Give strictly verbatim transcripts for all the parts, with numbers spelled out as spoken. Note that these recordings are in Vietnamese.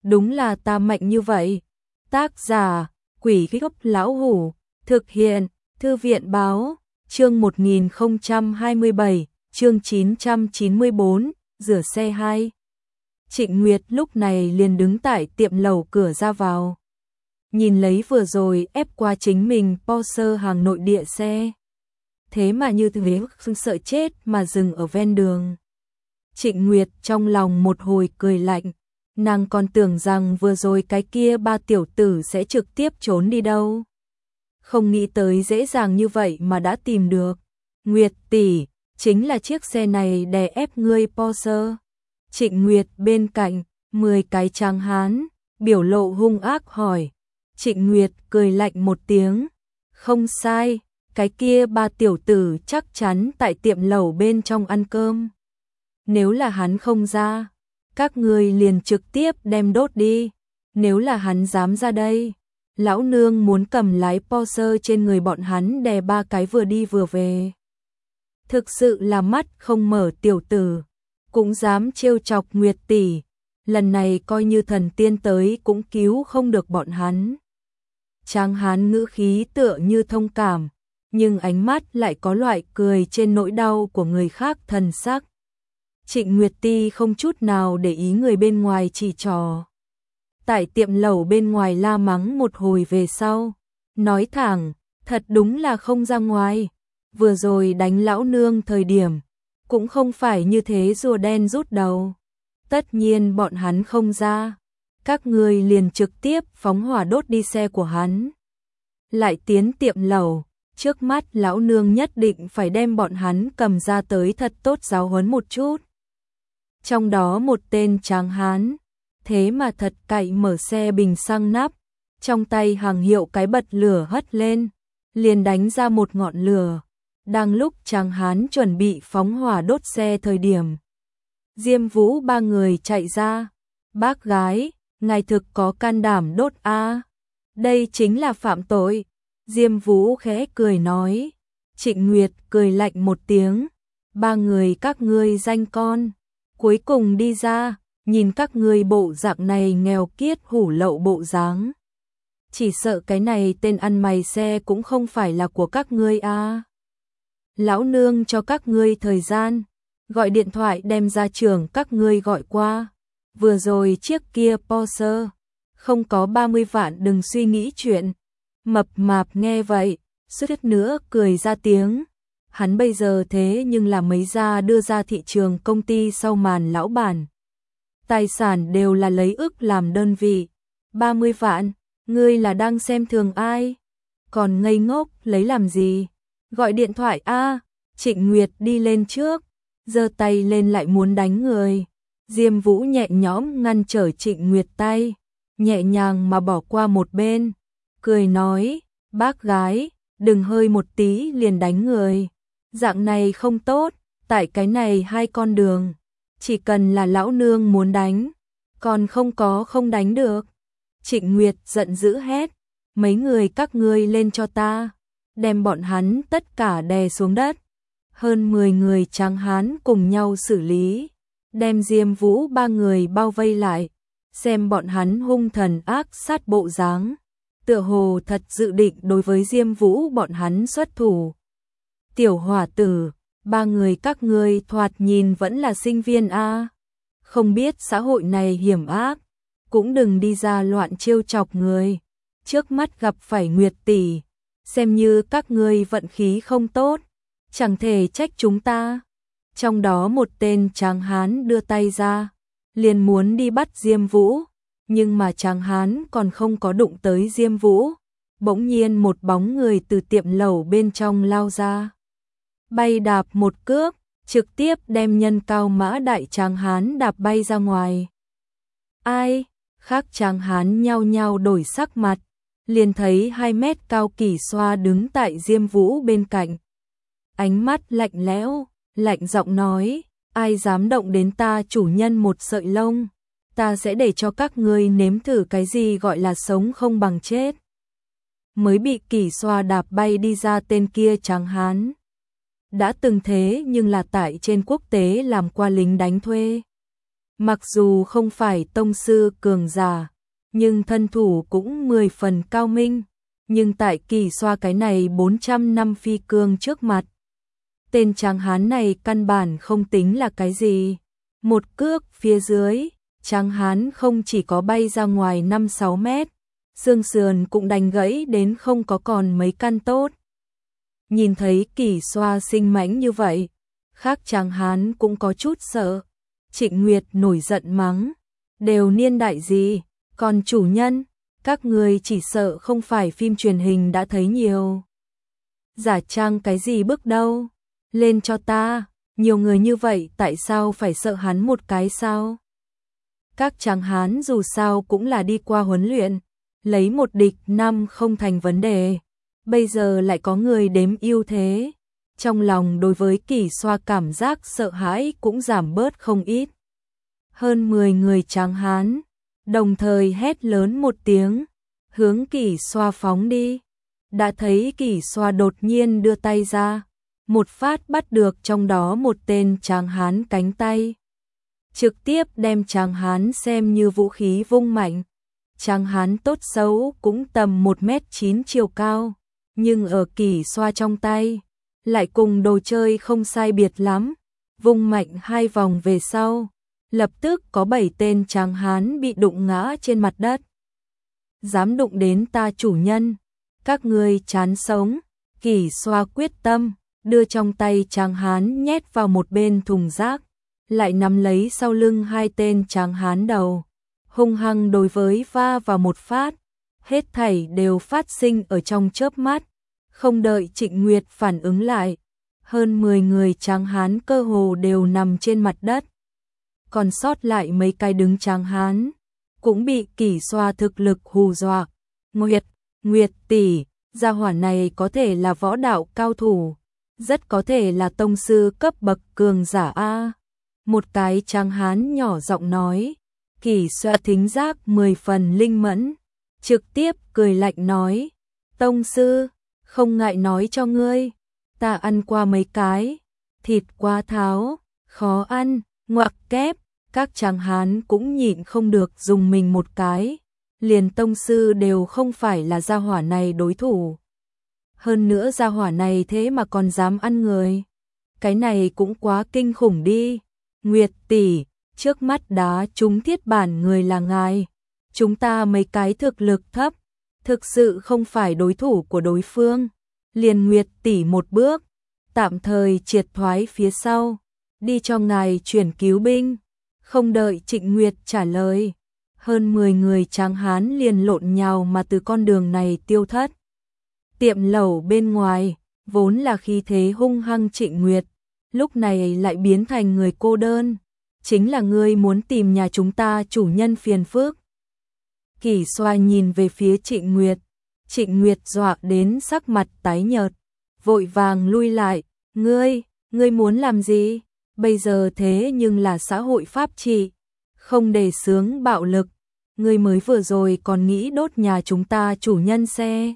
đúng là ta mạnh như vậy. Tác giả, Quỷ Gốc Lão Hủ, thực hiện, Thư viện Báo, chương một nghìn không trăm hai mươi bảy, chương chín trăm chín mươi tư, rửa xe hai. Trịnh Nguyệt lúc này liền đứng tại tiệm lẩu cửa ra vào. Nhìn lấy vừa rồi ép qua chính mình Porsche hàng nội địa xe. Thế mà như thế sợ chết mà dừng ở ven đường. Trịnh Nguyệt trong lòng một hồi cười lạnh. Nàng còn tưởng rằng vừa rồi cái kia ba tiểu tử sẽ trực tiếp trốn đi đâu. Không nghĩ tới dễ dàng như vậy mà đã tìm được. Nguyệt tỷ, chính là chiếc xe này đè ép ngươi Porsche. Trịnh Nguyệt bên cạnh, mười cái tráng hán, biểu lộ hung ác hỏi. Trịnh Nguyệt cười lạnh một tiếng. Không sai, cái kia ba tiểu tử chắc chắn tại tiệm lẩu bên trong ăn cơm. Nếu là hắn không ra, các ngươi liền trực tiếp đem đốt đi. Nếu là hắn dám ra đây, lão nương muốn cầm lái Porsche trên người bọn hắn đè ba cái vừa đi vừa về. Thực sự là mắt không mở tiểu tử, cũng dám trêu chọc Nguyệt tỷ. Lần này coi như thần tiên tới cũng cứu không được bọn hắn. Tráng hán ngữ khí tựa như thông cảm, nhưng ánh mắt lại có loại cười trên nỗi đau của người khác thần sắc. Trịnh Nguyệt Ti không chút nào để ý người bên ngoài chỉ trò. Tại tiệm lẩu bên ngoài la mắng một hồi về sau, nói thẳng, thật đúng là không ra ngoài. Vừa rồi đánh lão nương thời điểm, cũng không phải như thế rùa đen rút đầu. Tất nhiên bọn hắn không ra, các ngươi liền trực tiếp phóng hỏa đốt đi xe của hắn. Lại tiến tiệm lẩu, trước mắt lão nương nhất định phải đem bọn hắn cầm ra tới thật tốt giáo huấn một chút. Trong đó một tên tráng hán, thế mà thật cậy mở xe bình xăng nắp, trong tay hàng hiệu cái bật lửa hất lên, liền đánh ra một ngọn lửa. Đang lúc tráng hán chuẩn bị phóng hỏa đốt xe thời điểm, Diêm Vũ ba người chạy ra. Bác gái, ngài thực có can đảm đốt a? Đây chính là phạm tội. Diêm Vũ khẽ cười nói. Trịnh Nguyệt cười lạnh một tiếng. Ba người các ngươi danh con, cuối cùng đi ra, nhìn các ngươi bộ dạng này nghèo kiết hủ lậu bộ dáng. Chỉ sợ cái này tên ăn mày xe cũng không phải là của các ngươi a. Lão nương cho các ngươi thời gian, gọi điện thoại đem ra trưởng các ngươi gọi qua. Vừa rồi chiếc kia Porsche, không có ba mươi vạn đừng suy nghĩ chuyện. Mập mạp nghe vậy, suýt nữa cười ra tiếng. Hắn bây giờ thế nhưng là mấy gia đưa ra thị trường công ty sau màn lão bản. Tài sản đều là lấy ức làm đơn vị. ba mươi vạn, ngươi là đang xem thường ai? Còn ngây ngốc lấy làm gì? Gọi điện thoại a. Trịnh Nguyệt đi lên trước, giơ tay lên lại muốn đánh người. Diêm Vũ nhẹ nhõm ngăn trở Trịnh Nguyệt tay, nhẹ nhàng mà bỏ qua một bên, cười nói, bác gái, đừng hơi một tí liền đánh người. Dạng này không tốt, tại cái này hai con đường, chỉ cần là lão nương muốn đánh, còn không có không đánh được. Trịnh Nguyệt giận dữ hét, mấy người các ngươi lên cho ta, đem bọn hắn tất cả đè xuống đất. Hơn mười người tráng hán cùng nhau xử lý, đem Diêm Vũ ba người bao vây lại, xem bọn hắn hung thần ác sát bộ dáng, tựa hồ thật dự định đối với Diêm Vũ bọn hắn xuất thủ. Tiểu hỏa tử, ba người các ngươi thoạt nhìn vẫn là sinh viên a, không biết xã hội này hiểm ác, cũng đừng đi ra loạn trêu chọc người. Trước mắt gặp phải Nguyệt tỷ, xem như các ngươi vận khí không tốt, chẳng thể trách chúng ta. Trong đó một tên tráng hán đưa tay ra, liền muốn đi bắt Diêm Vũ, nhưng mà tráng hán còn không có đụng tới Diêm Vũ, bỗng nhiên một bóng người từ tiệm lẩu bên trong lao ra, bay đạp một cước, trực tiếp đem nhân cao mã đại tráng hán đạp bay ra ngoài. Ai? Khác tráng hán nhao nhao đổi sắc mặt, liền thấy hai mét cao Kỷ Xoa đứng tại Diêm Vũ bên cạnh. Ánh mắt lạnh lẽo, lạnh giọng nói, ai dám động đến ta chủ nhân một sợi lông, ta sẽ để cho các ngươi nếm thử cái gì gọi là sống không bằng chết. Mới bị Kỷ Xoa đạp bay đi ra tên kia tráng hán, đã từng thế nhưng là tại trên quốc tế làm qua lính đánh thuê. Mặc dù không phải tông sư cường giả, nhưng thân thủ cũng mười phần cao minh, nhưng tại Kỳ Xoa cái này bốn trăm năm phi cương trước mặt, tên tráng hán này căn bản không tính là cái gì. Một cước phía dưới, tráng hán không chỉ có bay ra ngoài năm sáu mét, xương sườn cũng đành gãy đến không có còn mấy căn tốt. Nhìn thấy Kỳ Xoa sinh mãnh như vậy, khác tráng hán cũng có chút sợ. Trịnh Nguyệt nổi giận mắng, đều niên đại gì, còn chủ nhân, các người chỉ sợ không phải phim truyền hình đã thấy nhiều. Giả trang cái gì bước đâu, lên cho ta, nhiều người như vậy tại sao phải sợ hắn một cái sao? Các tráng hán dù sao cũng là đi qua huấn luyện, lấy một địch năm không thành vấn đề, bây giờ lại có người đếm ưu thế. Trong lòng đối với Kỳ Xoa cảm giác sợ hãi cũng giảm bớt không ít. Hơn mười người tráng hán, đồng thời hét lớn một tiếng, hướng Kỳ Xoa phóng đi. Đã thấy Kỳ Xoa đột nhiên đưa tay ra, một phát bắt được trong đó một tên tráng hán cánh tay. Trực tiếp đem tráng hán xem như vũ khí vung mạnh. Tráng hán tốt xấu cũng tầm một mét chín chiều cao, nhưng ở Kỳ Xoa trong tay, lại cùng đồ chơi không sai biệt lắm. Vung mạnh hai vòng về sau, lập tức có bảy tên tráng hán bị đụng ngã trên mặt đất. Dám đụng đến ta chủ nhân, các ngươi chán sống. Kỳ Xoa quyết tâm, đưa trong tay tráng hán nhét vào một bên thùng rác, lại nắm lấy sau lưng hai tên tráng hán đầu, hung hăng đối với va vào một phát. Hết thảy đều phát sinh ở trong chớp mắt, không đợi Trịnh Nguyệt phản ứng lại, hơn mười người tráng hán cơ hồ đều nằm trên mặt đất. Còn sót lại mấy cái đứng tráng hán, cũng bị Kỳ Xoa thực lực hù dọa. Nguyệt, Nguyệt tỷ, gia hỏa này có thể là võ đạo cao thủ, rất có thể là tông sư cấp bậc cường giả a. Một cái tráng hán nhỏ giọng nói. Kỳ Xoa thính giác mười phần linh mẫn, trực tiếp cười lạnh nói, tông sư, không ngại nói cho ngươi, ta ăn qua mấy cái, thịt quá tháo, khó ăn, ngoặc kép. Các tráng hán cũng nhịn không được dùng mình một cái, liền tông sư đều không phải là gia hỏa này đối thủ. Hơn nữa gia hỏa này thế mà còn dám ăn người, cái này cũng quá kinh khủng đi. Nguyệt tỷ, trước mắt đá trúng thiết bản người là ngài, chúng ta mấy cái thực lực thấp, thực sự không phải đối thủ của đối phương. Liền Nguyệt tỷ một bước, tạm thời triệt thoái phía sau, đi cho ngài chuyển cứu binh. Không đợi Trịnh Nguyệt trả lời, hơn mười người tráng hán liền lộn nhào mà từ con đường này tiêu thất. Tiệm lẩu bên ngoài, vốn là khí thế hung hăng Trịnh Nguyệt, lúc này lại biến thành người cô đơn. Chính là ngươi muốn tìm nhà chúng ta chủ nhân phiền phức. Kỳ Xoa nhìn về phía Trịnh Nguyệt, Trịnh Nguyệt dọa đến sắc mặt tái nhợt, vội vàng lui lại. Ngươi, ngươi muốn làm gì? Bây giờ thế nhưng là xã hội pháp trị, không đề xướng bạo lực. Ngươi mới vừa rồi còn nghĩ đốt nhà chúng ta chủ nhân xe.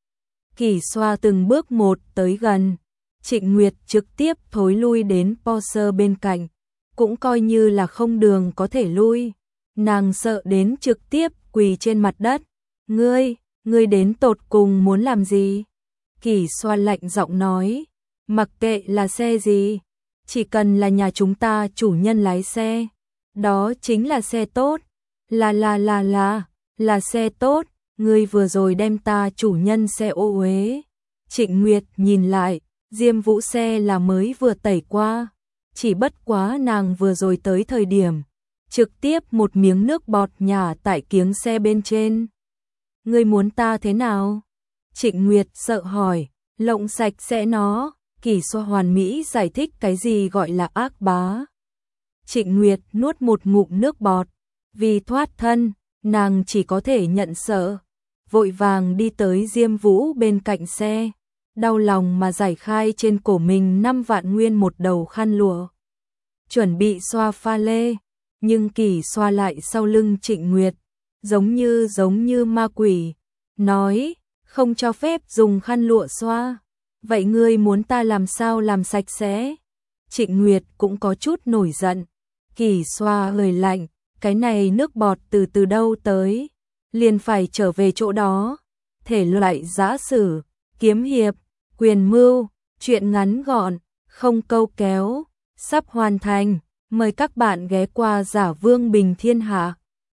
Kỳ Xoa từng bước một tới gần, Trịnh Nguyệt trực tiếp thối lui đến Porsche bên cạnh, cũng coi như là không đường có thể lui. Nàng sợ đến trực tiếp quỳ trên mặt đất. Ngươi, ngươi đến tột cùng muốn làm gì? Kỳ Xoa lạnh giọng nói, mặc kệ là xe gì, chỉ cần là nhà chúng ta chủ nhân lái xe, đó chính là xe tốt. Là là là là, là xe tốt, ngươi vừa rồi đem ta chủ nhân xe ô uế. Trịnh Nguyệt nhìn lại, Diêm Vũ xe là mới vừa tẩy qua, chỉ bất quá nàng vừa rồi tới thời điểm, trực tiếp một miếng nước bọt nhả tại kiếng xe bên trên. Ngươi muốn ta thế nào? Trịnh Nguyệt sợ hỏi, lộng sạch sẽ nó. Kỳ Xoa hoàn mỹ giải thích cái gì gọi là ác bá. Trịnh Nguyệt nuốt một ngụm nước bọt, vì thoát thân, nàng chỉ có thể nhận sợ, vội vàng đi tới Diêm Vũ bên cạnh xe, đau lòng mà giải khai trên cổ mình năm vạn nguyên một đầu khăn lụa, chuẩn bị xoa pha lê, nhưng Kỳ Xoa lại sau lưng Trịnh Nguyệt, giống như giống như ma quỷ, nói, không cho phép dùng khăn lụa xoa. Vậy ngươi muốn ta làm sao làm sạch sẽ? Trịnh Nguyệt cũng có chút nổi giận, Kỳ xoa lời lạnh, cái này nước bọt từ từ đâu tới, liền phải trở về chỗ đó. Thể loại giã sử, kiếm hiệp, quyền mưu, chuyện ngắn gọn, không câu kéo, sắp hoàn thành. Mời các bạn ghé qua Giả Vương Bình Thiên Hạ.